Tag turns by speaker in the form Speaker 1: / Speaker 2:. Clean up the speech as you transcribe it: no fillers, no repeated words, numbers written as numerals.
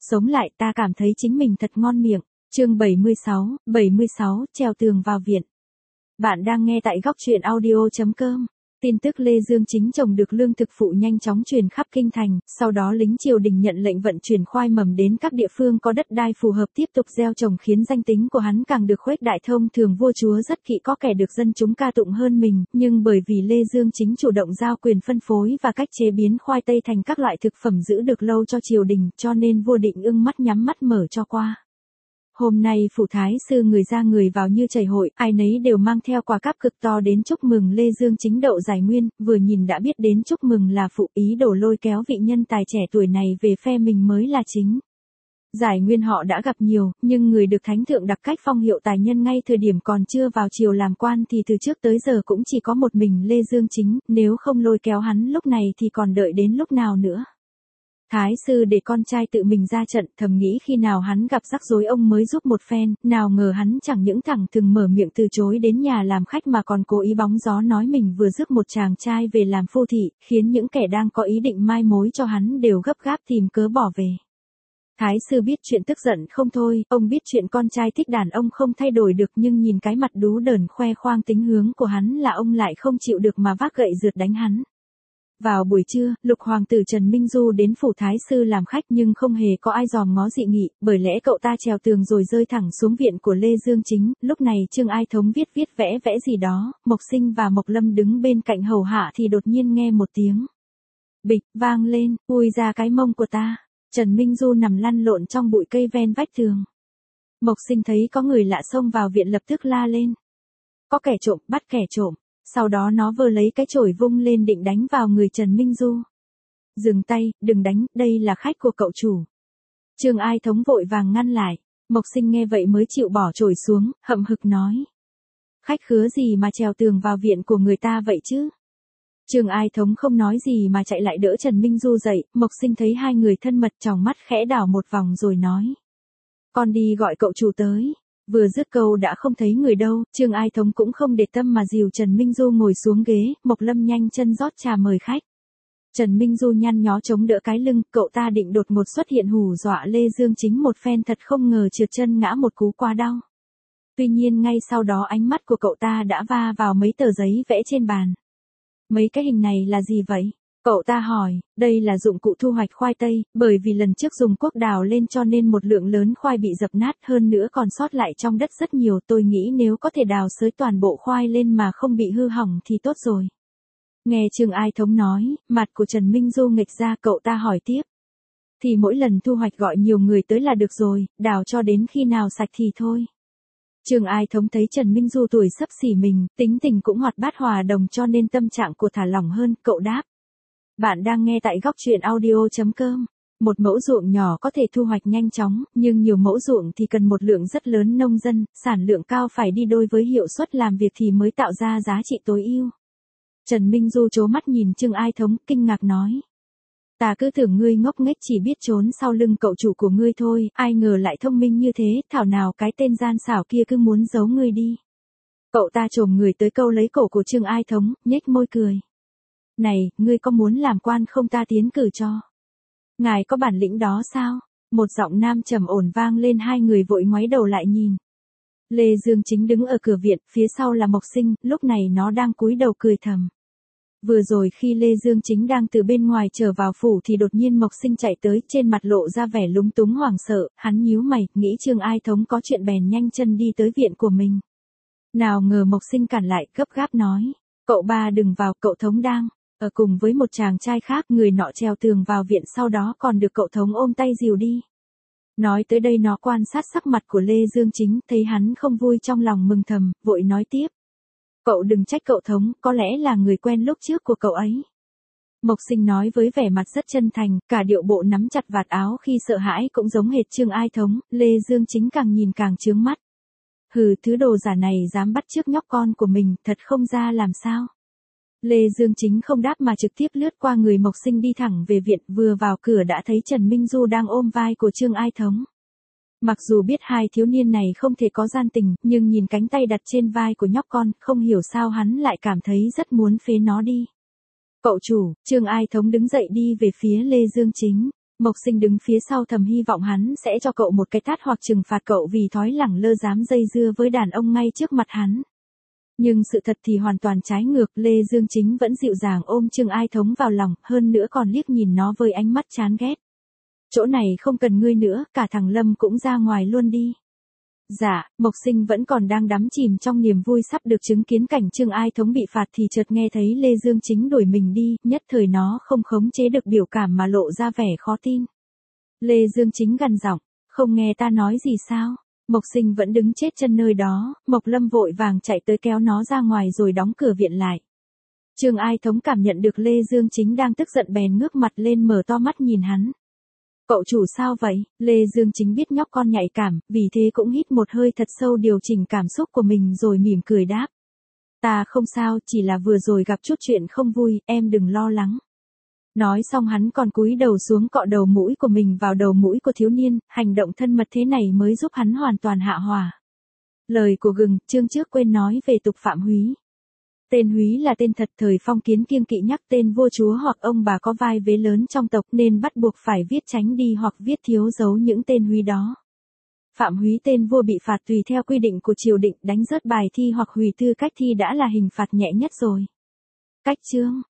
Speaker 1: sống lại ta cảm thấy chính mình thật ngon miệng. Chương 76, treo tường vào viện. Bạn đang nghe tại góc truyện audio.com. Tin tức Lê Dương Chính trồng được lương thực phụ nhanh chóng truyền khắp kinh thành, sau đó lính triều đình nhận lệnh vận chuyển khoai mầm đến các địa phương có đất đai phù hợp tiếp tục gieo trồng, khiến danh tính của hắn càng được khuếch đại. Thông thường vua chúa rất kỵ có kẻ được dân chúng ca tụng hơn mình, nhưng bởi vì Lê Dương Chính chủ động giao quyền phân phối và cách chế biến khoai tây thành các loại thực phẩm giữ được lâu cho triều đình, cho nên vua Định ưng mắt nhắm mắt mở cho qua. Hôm nay phủ thái sư người ra người vào như chảy hội, ai nấy đều mang theo quà cáp cực to đến chúc mừng Lê Dương Chính đậu giải nguyên, vừa nhìn đã biết đến chúc mừng là phụ, ý đồ lôi kéo vị nhân tài trẻ tuổi này về phe mình mới là chính. Giải nguyên họ đã gặp nhiều, nhưng người được thánh thượng đặc cách phong hiệu tài nhân ngay thời điểm còn chưa vào triều làm quan thì từ trước tới giờ cũng chỉ có một mình Lê Dương Chính, nếu không lôi kéo hắn lúc này thì còn đợi đến lúc nào nữa. Thái sư để con trai tự mình ra trận, thầm nghĩ khi nào hắn gặp rắc rối ông mới giúp một phen, nào ngờ hắn chẳng những thẳng thừng mở miệng từ chối đến nhà làm khách mà còn cố ý bóng gió nói mình vừa rước một chàng trai về làm phu thị, khiến những kẻ đang có ý định mai mối cho hắn đều gấp gáp tìm cớ bỏ về. Thái sư biết chuyện tức giận không thôi, ông biết chuyện con trai thích đàn ông không thay đổi được, nhưng nhìn cái mặt đú đờn khoe khoang tính hướng của hắn là ông lại không chịu được mà vác gậy rượt đánh hắn. Vào buổi trưa, lục hoàng tử Trần Minh Du đến phủ thái sư làm khách nhưng không hề có ai dòm ngó dị nghị, bởi lẽ cậu ta trèo tường rồi rơi thẳng xuống viện của Lê Dương Chính. Lúc này Trương Ai Thống viết vẽ gì đó, Mộc Sinh và Mộc Lâm đứng bên cạnh hầu hạ thì đột nhiên nghe một tiếng bịch vang lên, ui ra cái mông của ta. Trần Minh Du nằm lăn lộn trong bụi cây ven vách tường. Mộc Sinh thấy có người lạ xông vào viện lập tức la lên. Có kẻ trộm, bắt kẻ trộm. Sau đó nó vơ lấy cái chổi vung lên định đánh vào người Trần Minh Du. Dừng tay, đừng đánh, đây là khách của cậu chủ. Trương Ai Thống vội vàng ngăn lại. Mộc Sinh nghe vậy mới chịu bỏ chổi xuống, hậm hực nói. Khách khứa gì mà trèo tường vào viện của người ta vậy chứ? Trương Ai Thống không nói gì mà chạy lại đỡ Trần Minh Du dậy. Mộc Sinh thấy hai người thân mật tròng mắt khẽ đảo một vòng rồi nói. Con đi gọi cậu chủ tới. Vừa dứt câu đã không thấy người đâu, Trương Ai Thống cũng không để tâm mà dìu Trần Minh Du ngồi xuống ghế, Mộc Lâm nhanh chân rót trà mời khách. Trần Minh Du nhăn nhó chống đỡ cái lưng, cậu ta định đột ngột xuất hiện hù dọa Lê Dương Chính một phen, thật không ngờ trượt chân ngã một cú quá đau. Tuy nhiên ngay sau đó ánh mắt của cậu ta đã va vào mấy tờ giấy vẽ trên bàn. Mấy cái hình này là gì vậy? Cậu ta hỏi, đây là dụng cụ thu hoạch khoai tây, bởi vì lần trước dùng cuốc đào lên cho nên một lượng lớn khoai bị dập nát, hơn nữa còn sót lại trong đất rất nhiều, tôi nghĩ nếu có thể đào xới toàn bộ khoai lên mà không bị hư hỏng thì tốt rồi. Nghe Trương Ai Thống nói, mặt của Trần Minh Du nghệch ra, cậu ta hỏi tiếp. Thì mỗi lần thu hoạch gọi nhiều người tới là được rồi, đào cho đến khi nào sạch thì thôi. Trương Ai Thống thấy Trần Minh Du tuổi xấp xỉ mình, tính tình cũng hoạt bát hòa đồng cho nên tâm trạng của thả lỏng hơn, cậu đáp. Bạn đang nghe tại góc truyện audio.com. Một mẫu ruộng nhỏ có thể thu hoạch nhanh chóng, nhưng nhiều mẫu ruộng thì cần một lượng rất lớn nông dân, sản lượng cao phải đi đôi với hiệu suất làm việc thì mới tạo ra giá trị tối ưu. Trần Minh Du trố mắt nhìn Trương Ai Thống, kinh ngạc nói. Ta cứ tưởng ngươi ngốc nghếch chỉ biết trốn sau lưng cậu chủ của ngươi thôi, ai ngờ lại thông minh như thế, thảo nào cái tên gian xảo kia cứ muốn giấu ngươi đi. Cậu ta chồm người tới câu lấy cổ của Trương Ai Thống, nhếch môi cười. Này, ngươi có muốn làm quan không, ta tiến cử cho. Ngài có bản lĩnh đó sao? Một giọng nam trầm ổn vang lên, hai người vội ngoái đầu lại nhìn. Lê Dương Chính đứng ở cửa viện, phía sau là Mộc Sinh, lúc này nó đang cúi đầu cười thầm. Vừa rồi khi Lê Dương Chính đang từ bên ngoài trở vào phủ thì đột nhiên Mộc Sinh chạy tới, trên mặt lộ ra vẻ lúng túng hoảng sợ, hắn nhíu mày, nghĩ Trương Ai Thống có chuyện bèn nhanh chân đi tới viện của mình. Nào ngờ Mộc Sinh cản lại, gấp gáp nói. Cậu ba đừng vào, cậu Thống đang ở cùng với một chàng trai khác, người nọ trèo tường vào viện sau đó còn được cậu Thống ôm tay dìu đi. Nói tới đây nó quan sát sắc mặt của Lê Dương Chính, thấy hắn không vui trong lòng mừng thầm, vội nói tiếp. Cậu đừng trách cậu Thống, có lẽ là người quen lúc trước của cậu ấy. Mộc Sinh nói với vẻ mặt rất chân thành, cả điệu bộ nắm chặt vạt áo khi sợ hãi cũng giống hệt Trương Ai Thống, Lê Dương Chính càng nhìn càng chướng mắt. Hừ, thứ đồ giả này dám bắt chước nhóc con của mình, thật không ra làm sao. Lê Dương Chính không đáp mà trực tiếp lướt qua người Mộc Sinh đi thẳng về viện, vừa vào cửa đã thấy Trần Minh Du đang ôm vai của Trương Ai Thống. Mặc dù biết hai thiếu niên này không thể có gian tình, nhưng nhìn cánh tay đặt trên vai của nhóc con, không hiểu sao hắn lại cảm thấy rất muốn phế nó đi. Cậu chủ, Trương Ai Thống đứng dậy đi về phía Lê Dương Chính. Mộc Sinh đứng phía sau thầm hy vọng hắn sẽ cho cậu một cái tát hoặc trừng phạt cậu vì thói lẳng lơ dám dây dưa với đàn ông ngay trước mặt hắn. Nhưng sự thật thì hoàn toàn trái ngược, Lê Dương Chính vẫn dịu dàng ôm Trương Ai Thống vào lòng, hơn nữa còn liếc nhìn nó với ánh mắt chán ghét. Chỗ này không cần ngươi nữa, cả thằng Lâm cũng ra ngoài luôn đi. Dạ, Mộc Sinh vẫn còn đang đắm chìm trong niềm vui sắp được chứng kiến cảnh Trương Ai Thống bị phạt thì chợt nghe thấy Lê Dương Chính đuổi mình đi, nhất thời nó không khống chế được biểu cảm mà lộ ra vẻ khó tin. Lê Dương Chính gằn giọng, không nghe ta nói gì sao? Mộc Sinh vẫn đứng chết chân nơi đó, Mộc Lâm vội vàng chạy tới kéo nó ra ngoài rồi đóng cửa viện lại. Trương Ai Thống cảm nhận được Lê Dương Chính đang tức giận bèn ngước mặt lên mở to mắt nhìn hắn. Cậu chủ sao vậy? Lê Dương Chính biết nhóc con nhạy cảm, vì thế cũng hít một hơi thật sâu điều chỉnh cảm xúc của mình rồi mỉm cười đáp. Ta không sao, chỉ là vừa rồi gặp chút chuyện không vui, em đừng lo lắng. Nói xong hắn còn cúi đầu xuống cọ đầu mũi của mình vào đầu mũi của thiếu niên, hành động thân mật thế này mới giúp hắn hoàn toàn hạ hỏa. Lời của Gừng, chương trước quên nói về tục Phạm Húy. Tên Húy là tên thật, thời phong kiến kiêng kỵ nhắc tên vua chúa hoặc ông bà có vai vế lớn trong tộc nên bắt buộc phải viết tránh đi hoặc viết thiếu dấu những tên Húy đó. Phạm Húy tên vua bị phạt tùy theo quy định của triều đình, đánh rớt bài thi hoặc hủy tư cách thi đã là hình phạt nhẹ nhất rồi. Cách chương